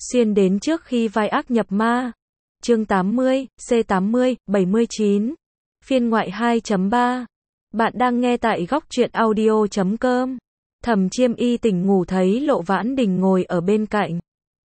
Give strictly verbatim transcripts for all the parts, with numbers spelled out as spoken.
Xuyên đến trước khi vai ác nhập ma. Chương tám mươi, C tám mươi, bảy mươi chín. Phiên ngoại hai chấm ba. Bạn đang nghe tại góc truyện audio chấm com. Thẩm Chiêm Y tỉnh ngủ thấy Lộ Vãn Đình ngồi ở bên cạnh.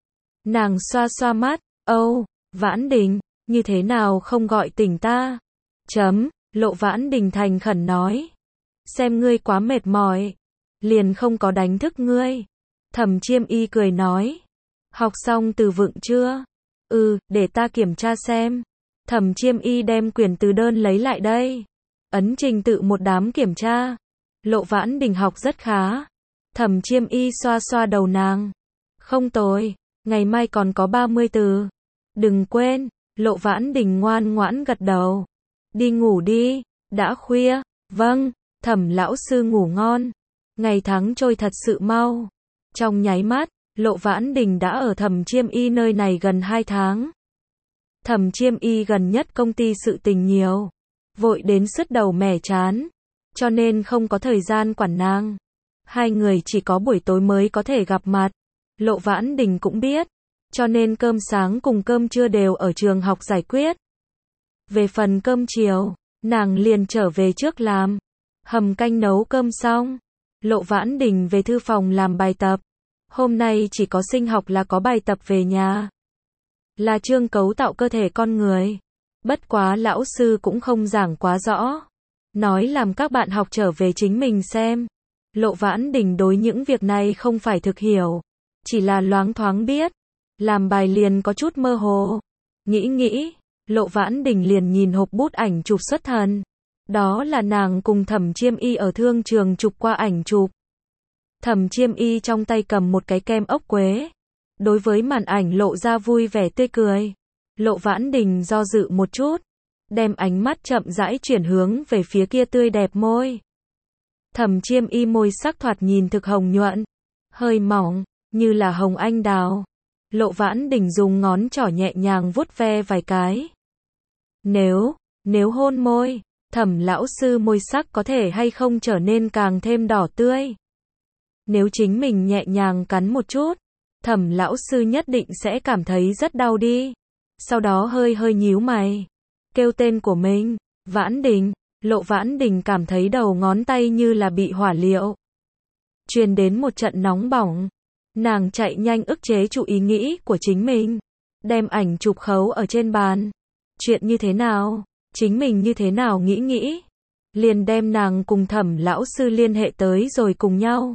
Nàng xoa xoa mắt, "Âu, Vãn Đình, như thế nào không gọi tỉnh ta?" Chấm, Lộ Vãn Đình thành khẩn nói. "Xem ngươi quá mệt mỏi, liền không có đánh thức ngươi." Thẩm Chiêm Y cười nói. "Học xong từ vựng chưa?" "Ừ, để ta kiểm tra xem." Thẩm Chiêm Y đem quyển từ đơn lấy lại đây. Ấn trình tự một đám kiểm tra. Lộ Vãn Đình học rất khá. Thẩm Chiêm Y xoa xoa đầu nàng. "Không tồi, ngày mai còn có ba mươi từ. Đừng quên." Lộ Vãn Đình ngoan ngoãn gật đầu. "Đi ngủ đi, đã khuya." "Vâng." Thẩm lão sư ngủ ngon. Ngày tháng trôi thật sự mau. Trong nháy mắt, Lộ Vãn Đình đã ở Thẩm Chiêm Y nơi này gần hai tháng. Thẩm Chiêm Y gần nhất công ty sự tình nhiều, vội đến sứt đầu mẻ chán, cho nên không có thời gian quản nàng. Hai người chỉ có buổi tối mới có thể gặp mặt. Lộ Vãn Đình cũng biết, cho nên cơm sáng cùng cơm trưa đều ở trường học giải quyết. Về phần cơm chiều, nàng liền trở về trước làm. Hầm canh nấu cơm xong, Lộ Vãn Đình về thư phòng làm bài tập. Hôm nay chỉ có sinh học là có bài tập về nhà. Là chương cấu tạo cơ thể con người. Bất quá lão sư cũng không giảng quá rõ. Nói làm các bạn học trở về chính mình xem. Lộ Vãn Đình đối những việc này không phải thực hiểu. Chỉ là loáng thoáng biết. Làm bài liền có chút mơ hồ. Nghĩ nghĩ, Lộ Vãn Đình liền nhìn hộp bút ảnh chụp xuất thần. Đó là nàng cùng Thẩm Chiêm Y ở thương trường chụp qua ảnh chụp. Thẩm Chiêm Y trong tay cầm một cái kem ốc quế. Đối với màn ảnh lộ ra vui vẻ tươi cười. Lộ Vãn Đình do dự một chút, đem ánh mắt chậm rãi chuyển hướng về phía kia tươi đẹp môi. Thẩm Chiêm Y môi sắc thoạt nhìn thực hồng nhuận, hơi mỏng, như là hồng anh đào. Lộ Vãn Đình dùng ngón trỏ nhẹ nhàng vuốt ve vài cái. Nếu, nếu hôn môi, Thẩm lão sư môi sắc có thể hay không trở nên càng thêm đỏ tươi. Nếu chính mình nhẹ nhàng cắn một chút, Thẩm lão sư nhất định sẽ cảm thấy rất đau đi. Sau đó hơi hơi nhíu mày, kêu tên của mình, Vãn Đình. Lộ Vãn Đình cảm thấy đầu ngón tay như là bị hỏa liệu truyền đến một trận nóng bỏng. Nàng chạy nhanh ức chế trụ ý nghĩ của chính mình, đem ảnh chụp khấu ở trên bàn. Chuyện như thế nào, chính mình như thế nào nghĩ nghĩ, liền đem nàng cùng Thẩm lão sư liên hệ tới rồi cùng nhau.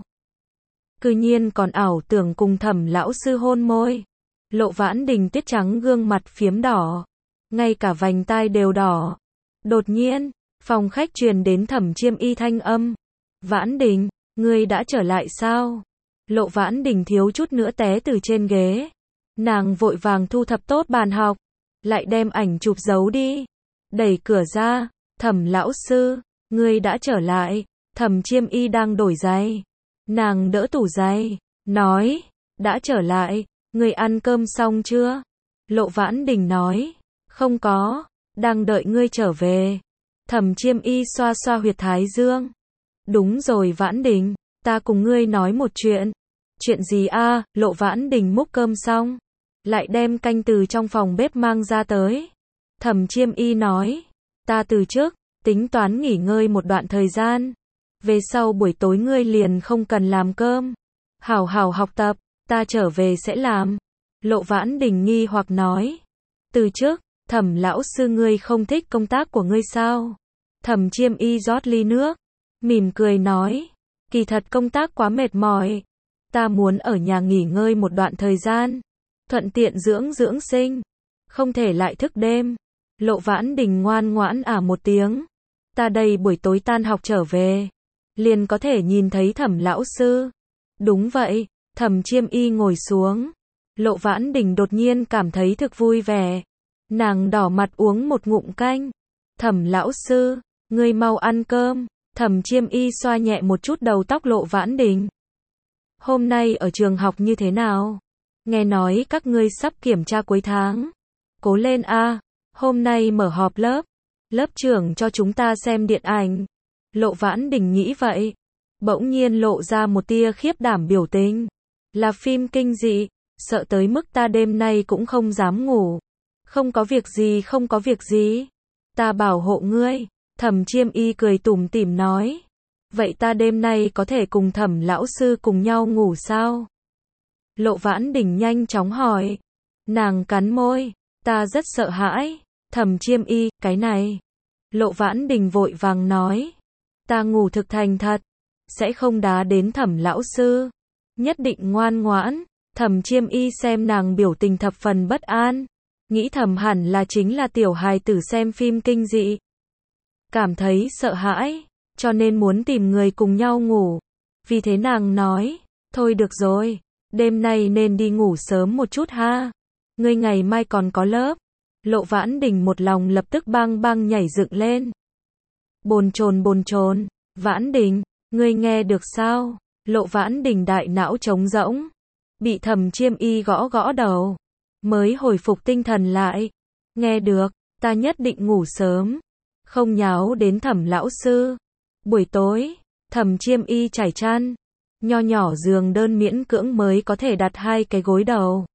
Cư nhiên còn ảo tưởng cùng Thẩm lão sư hôn môi. Lộ Vãn Đình tuyết trắng gương mặt phiếm đỏ, ngay cả vành tai đều đỏ. Đột nhiên, phòng khách truyền đến Thẩm Chiêm Y thanh âm. "Vãn Đình, ngươi đã trở lại sao?" Lộ Vãn Đình thiếu chút nữa té từ trên ghế. Nàng vội vàng thu thập tốt bàn học, lại đem ảnh chụp giấu đi. Đẩy cửa ra, "Thẩm lão sư, ngươi đã trở lại." Thẩm Chiêm Y đang đổi giày. Nàng đỡ tủ giày, nói, "Đã trở lại, ngươi ăn cơm xong chưa?" Lộ Vãn Đình nói, "Không có, đang đợi ngươi trở về." Thẩm Chiêm Y xoa xoa huyệt thái dương. "Đúng rồi Vãn Đình, ta cùng ngươi nói một chuyện." "Chuyện gì a?" À? Lộ Vãn Đình múc cơm xong, lại đem canh từ trong phòng bếp mang ra tới. Thẩm Chiêm Y nói, "Ta từ trước, tính toán nghỉ ngơi một đoạn thời gian. Về sau buổi tối ngươi liền không cần làm cơm. Hảo hảo học tập, ta trở về sẽ làm." Lộ Vãn Đình nghi hoặc nói, "Từ trước, Thẩm lão sư ngươi không thích công tác của ngươi sao?" Thẩm Chiêm Y rót ly nước, mỉm cười nói, "Kỳ thật công tác quá mệt mỏi. Ta muốn ở nhà nghỉ ngơi một đoạn thời gian, thuận tiện dưỡng dưỡng sinh, không thể lại thức đêm." Lộ Vãn Đình ngoan ngoãn ả một tiếng. "Ta đây buổi tối tan học trở về, liền có thể nhìn thấy Thẩm lão sư." "Đúng vậy." Thẩm Chiêm Y ngồi xuống. Lộ Vãn Đình đột nhiên cảm thấy thực vui vẻ. Nàng đỏ mặt uống một ngụm canh. "Thẩm lão sư, ngươi mau ăn cơm." Thẩm Chiêm Y xoa nhẹ một chút đầu tóc Lộ Vãn Đình. "Hôm nay ở trường học như thế nào? Nghe nói các ngươi sắp kiểm tra cuối tháng. Cố lên a, hôm nay mở họp lớp. Lớp trưởng cho chúng ta xem điện ảnh." Lộ Vãn Đình nghĩ vậy, bỗng nhiên lộ ra một tia khiếp đảm biểu tình. "Là phim kinh dị." sợ tới mức ta đêm nay cũng không dám ngủ. Không có việc gì, không có việc gì. Ta bảo hộ ngươi. Thẩm Chiêm Y cười tủm tỉm nói. Vậy ta đêm nay có thể cùng Thẩm lão sư cùng nhau ngủ sao? Lộ Vãn Đình nhanh chóng hỏi. Nàng cắn môi. Ta rất sợ hãi. Thẩm Chiêm Y, cái này. Lộ Vãn Đình vội vàng nói. Ta ngủ thực thành thật. Sẽ không đá đến Thẩm lão sư. Nhất định ngoan ngoãn. Thẩm Chiêm Y xem nàng biểu tình thập phần bất an. Nghĩ thầm hẳn là chính là tiểu hài tử xem phim kinh dị. Cảm thấy sợ hãi. Cho nên muốn tìm người cùng nhau ngủ. Vì thế nàng nói. Thôi được rồi. Đêm nay nên đi ngủ sớm một chút ha. Ngươi ngày mai còn có lớp. Lộ Vãn Đình một lòng lập tức bang bang nhảy dựng lên. Bồn chồn bồn chồn. Vãn Đình, ngươi nghe được sao? Lộ Vãn Đình đại não trống rỗng. Bị Thẩm Chiêm Y gõ gõ đầu. Mới hồi phục tinh thần lại. Nghe được, ta nhất định ngủ sớm. Không nháo đến Thẩm lão sư. Buổi tối, Thẩm Chiêm Y trải chăn. Nho nhỏ giường đơn miễn cưỡng mới có thể đặt hai cái gối đầu.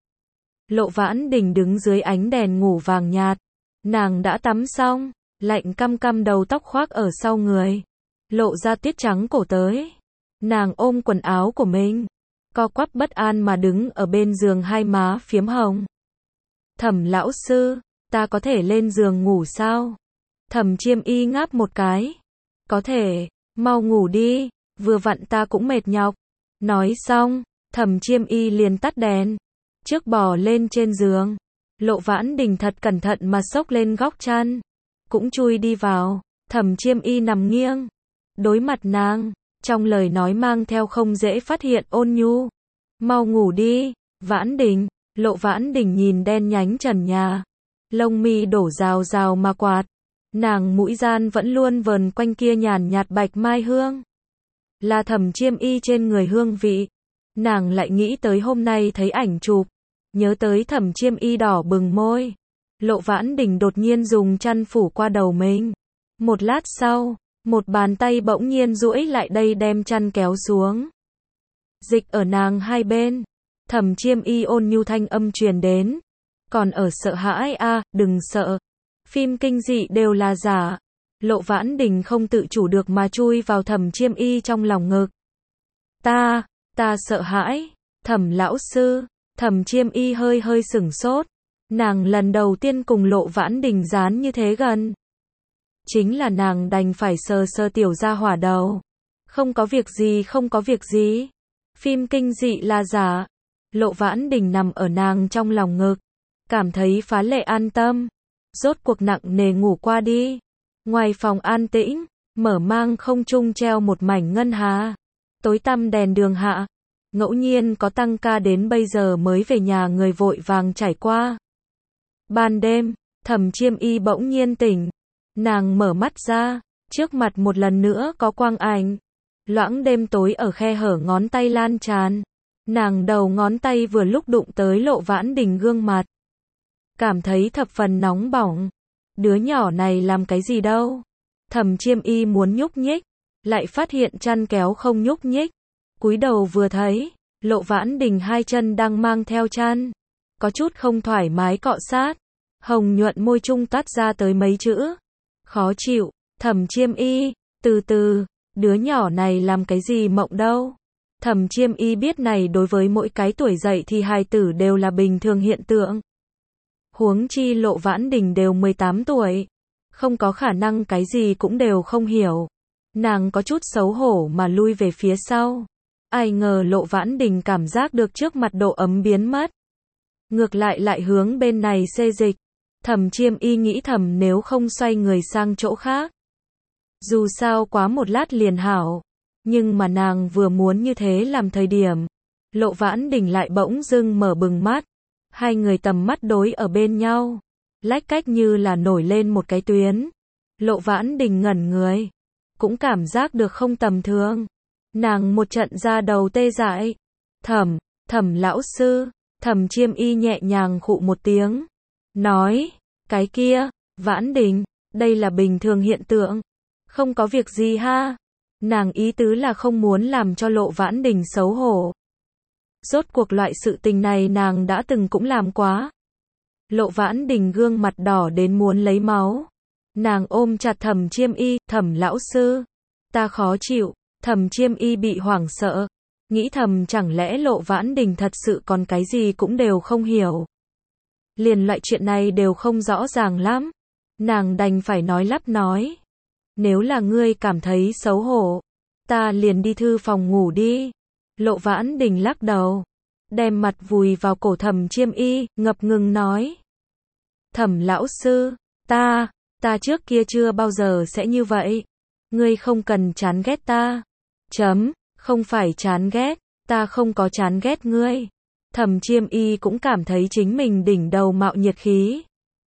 Lộ Vãn Đình đứng dưới ánh đèn ngủ vàng nhạt. Nàng đã tắm xong, lạnh căm căm đầu tóc khoác ở sau người. Lộ ra tiết trắng cổ tới. Nàng ôm quần áo của mình. Co quắp bất an mà đứng ở bên giường hai má phiếm hồng. Thẩm lão sư, ta có thể lên giường ngủ sao? Thẩm Chiêm Y ngáp một cái. Có thể, mau ngủ đi, vừa vặn ta cũng mệt nhọc. Nói xong, Thẩm Chiêm Y liền tắt đèn. Trước bò lên trên giường. Lộ Vãn Đình thật cẩn thận mà xốc lên góc chăn. Cũng chui đi vào. Thẩm Chiêm Y nằm nghiêng. Đối mặt nàng. Trong lời nói mang theo không dễ phát hiện ôn nhu. Mau ngủ đi, Vãn Đình. Lộ Vãn Đình nhìn đen nhánh trần nhà. Lông mi đổ rào rào mà quạt. Nàng mũi gian vẫn luôn vờn quanh kia nhàn nhạt bạch mai hương. Là Thẩm Chiêm Y trên người hương vị. Nàng lại nghĩ tới hôm nay thấy ảnh chụp. Nhớ tới Thẩm Chiêm Y đỏ bừng môi. Lộ Vãn Đình đột nhiên dùng chăn phủ qua đầu mình. Một lát sau, một bàn tay bỗng nhiên duỗi lại đây đem chăn kéo xuống. Dịch ở nàng hai bên. Thẩm Chiêm Y ôn nhu thanh âm truyền đến. Còn ở sợ hãi a, à, đừng sợ. Phim kinh dị đều là giả. Lộ Vãn Đình không tự chủ được mà chui vào Thẩm Chiêm Y trong lòng ngực. Ta, ta sợ hãi. Thẩm lão sư. Thẩm Chiêm Y hơi hơi sửng sốt. Nàng lần đầu tiên cùng Lộ Vãn Đình dán như thế gần. Chính là nàng đành phải sờ sờ tiểu gia hỏa đầu. Không có việc gì, không có việc gì. Phim kinh dị là giả. Lộ Vãn Đình nằm ở nàng trong lòng ngực. Cảm thấy phá lệ an tâm. Rốt cuộc nặng nề ngủ qua đi. Ngoài phòng an tĩnh, mở mang không trung treo một mảnh ngân hà. Tối tăm đèn đường hạ. Ngẫu nhiên có tăng ca đến bây giờ mới về nhà người vội vàng trải qua. Ban đêm, Thẩm Chiêm Y bỗng nhiên tỉnh. Nàng mở mắt ra, trước mặt một lần nữa có quang ảnh. Loãng đêm tối ở khe hở ngón tay lan tràn. Nàng đầu ngón tay vừa lúc đụng tới Lộ Vãn Đình gương mặt. Cảm thấy thập phần nóng bỏng. Đứa nhỏ này làm cái gì đâu? Thẩm Chiêm Y muốn nhúc nhích, lại phát hiện chăn kéo không nhúc nhích. Cúi đầu vừa thấy, Lộ Vãn Đình hai chân đang mang theo chăn. Có chút không thoải mái cọ sát. Hồng nhuận môi trung toát ra tới mấy chữ. Khó chịu. Thẩm Chiêm Y, từ từ, đứa nhỏ này làm cái gì mộng đâu? Thẩm Chiêm Y biết này đối với mỗi cái tuổi dậy thì hài tử đều là bình thường hiện tượng. Huống chi Lộ Vãn Đình đều mười tám tuổi. Không có khả năng cái gì cũng đều không hiểu. Nàng có chút xấu hổ mà lui về phía sau. Ai ngờ Lộ Vãn Đình cảm giác được trước mặt độ ấm biến mất. Ngược lại lại hướng bên này xê dịch. Thẩm Chiêm Y nghĩ thầm nếu không xoay người sang chỗ khác. Dù sao quá một lát liền hảo. Nhưng mà nàng vừa muốn như thế làm thời điểm. Lộ Vãn Đình lại bỗng dưng mở bừng mắt. Hai người tầm mắt đối ở bên nhau. Lách cách như là nổi lên một cái tuyến. Lộ Vãn Đình ngẩn người. Cũng cảm giác được không tầm thường. Nàng một trận ra đầu tê dại. Thẩm, Thẩm lão sư. Thẩm Chiêm Y nhẹ nhàng khụ một tiếng. Nói, cái kia, Vãn Đình, đây là bình thường hiện tượng. Không có việc gì ha. Nàng ý tứ là không muốn làm cho Lộ Vãn Đình xấu hổ. Rốt cuộc loại sự tình này nàng đã từng cũng làm quá. Lộ Vãn Đình gương mặt đỏ đến muốn lấy máu. Nàng ôm chặt Thẩm Chiêm Y, Thẩm lão sư. Ta khó chịu. Thẩm Chiêm Y bị hoảng sợ. Nghĩ thầm chẳng lẽ Lộ Vãn Đình thật sự còn cái gì cũng đều không hiểu. Liền loại chuyện này đều không rõ ràng lắm. Nàng đành phải nói lắp nói. Nếu là ngươi cảm thấy xấu hổ, ta liền đi thư phòng ngủ đi. Lộ Vãn Đình lắc đầu. Đem mặt vùi vào cổ Thẩm Chiêm Y, ngập ngừng nói. Thẩm lão sư, ta, ta trước kia chưa bao giờ sẽ như vậy. Ngươi không cần chán ghét ta. Chấm, không phải chán ghét, ta không có chán ghét ngươi. Thẩm Chiêm Y cũng cảm thấy chính mình đỉnh đầu mạo nhiệt khí.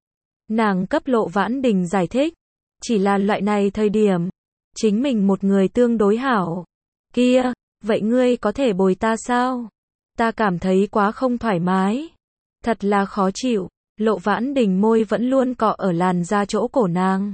Nàng cấp Lộ Vãn Đình giải thích. Chỉ là loại này thời điểm, chính mình một người tương đối hảo. Kia, vậy ngươi có thể bồi ta sao? Ta cảm thấy quá không thoải mái. Thật là khó chịu. Lộ Vãn Đình môi vẫn luôn cọ ở làn da chỗ cổ nàng.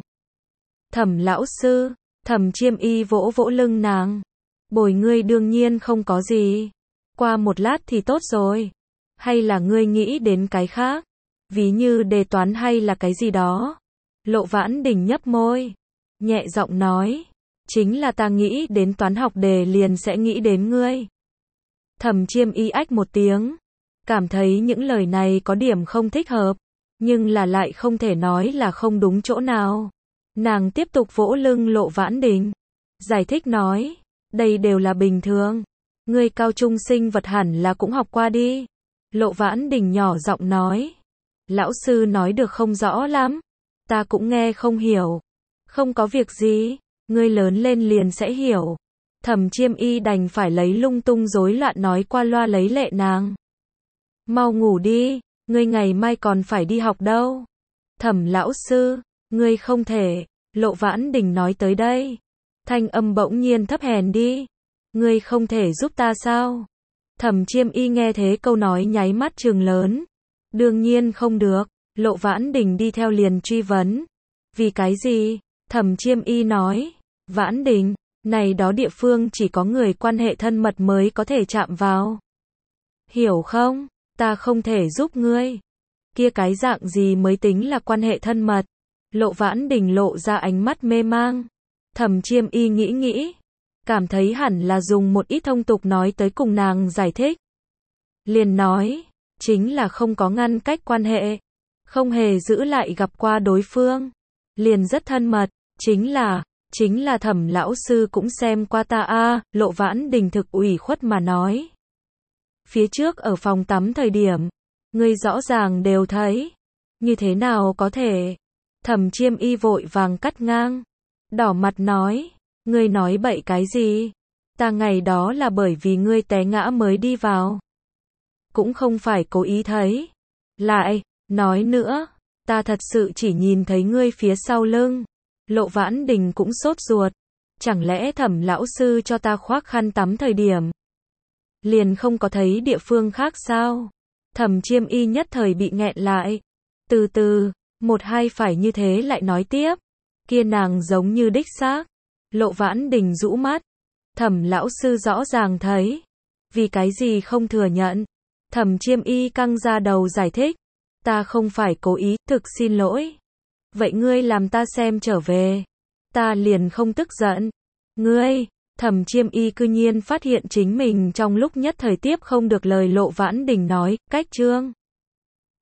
Thẩm lão sư, Thẩm Chiêm Y vỗ vỗ lưng nàng. Bồi ngươi đương nhiên không có gì. Qua một lát thì tốt rồi. Hay là ngươi nghĩ đến cái khác? Ví như đề toán hay là cái gì đó? Lộ Vãn Đình nhấp môi. Nhẹ giọng nói. Chính là ta nghĩ đến toán học đề liền sẽ nghĩ đến ngươi. Thẩm Chiêm Y ách một tiếng. Cảm thấy những lời này có điểm không thích hợp. Nhưng là lại không thể nói là không đúng chỗ nào. Nàng tiếp tục vỗ lưng Lộ Vãn Đình. Giải thích nói. Đây đều là bình thường. Ngươi cao trung sinh vật hẳn là cũng học qua đi. Lộ Vãn Đình nhỏ giọng nói. Lão sư nói được không rõ lắm. Ta cũng nghe không hiểu. Không có việc gì. Ngươi lớn lên liền sẽ hiểu. Thẩm Chiêm Y đành phải lấy lung tung rối loạn nói qua loa lấy lệ nàng. Mau ngủ đi. Ngươi ngày mai còn phải đi học đâu. Thẩm lão sư. Ngươi không thể. Lộ Vãn Đình nói tới đây. Thanh âm bỗng nhiên thấp hèn đi. Ngươi không thể giúp ta sao? Thẩm Chiêm Y nghe thế câu nói nháy mắt trừng lớn. Đương nhiên không được. Lộ Vãn Đình đi theo liền truy vấn. Vì cái gì? Thẩm Chiêm Y nói. Vãn Đình, này đó địa phương chỉ có người quan hệ thân mật mới có thể chạm vào. Hiểu không? Ta không thể giúp ngươi. Kia cái dạng gì mới tính là quan hệ thân mật? Lộ Vãn Đình lộ ra ánh mắt mê mang. Thẩm Chiêm Y nghĩ nghĩ. Cảm thấy hẳn là dùng một ít thông tục nói tới cùng nàng giải thích. Liền nói. Chính là không có ngăn cách quan hệ. Không hề giữ lại gặp qua đối phương. Liền rất thân mật. Chính là, chính là Thẩm lão sư cũng xem qua ta a. Lộ Vãn Đình thực ủy khuất mà nói. Phía trước ở phòng tắm thời điểm. Ngươi rõ ràng đều thấy. Như thế nào có thể? Thẩm Chiêm Y vội vàng cắt ngang. Đỏ mặt nói. Ngươi nói bậy cái gì? Ta ngày đó là bởi vì ngươi té ngã mới đi vào. Cũng không phải cố ý thấy. Lại, nói nữa, ta thật sự chỉ nhìn thấy ngươi phía sau lưng. Lộ Vãn Đình cũng sốt ruột. Chẳng lẽ Thẩm lão sư cho ta khoác khăn tắm thời điểm liền không có thấy địa phương khác sao? Thẩm Chiêm Y nhất thời bị nghẹn lại. Từ từ, một hai phải như thế lại nói tiếp. Kia nàng giống như đích xác. Lộ Vãn Đình rũ mắt. Thẩm lão sư rõ ràng thấy. Vì cái gì không thừa nhận? Thẩm Chiêm Y căng ra đầu giải thích. Ta không phải cố ý, thực xin lỗi. Vậy ngươi làm ta xem trở về. Ta liền không tức giận. Ngươi, Thẩm Chiêm Y cư nhiên phát hiện chính mình trong lúc nhất thời tiếp không được lời Lộ Vãn Đình nói, cách chương.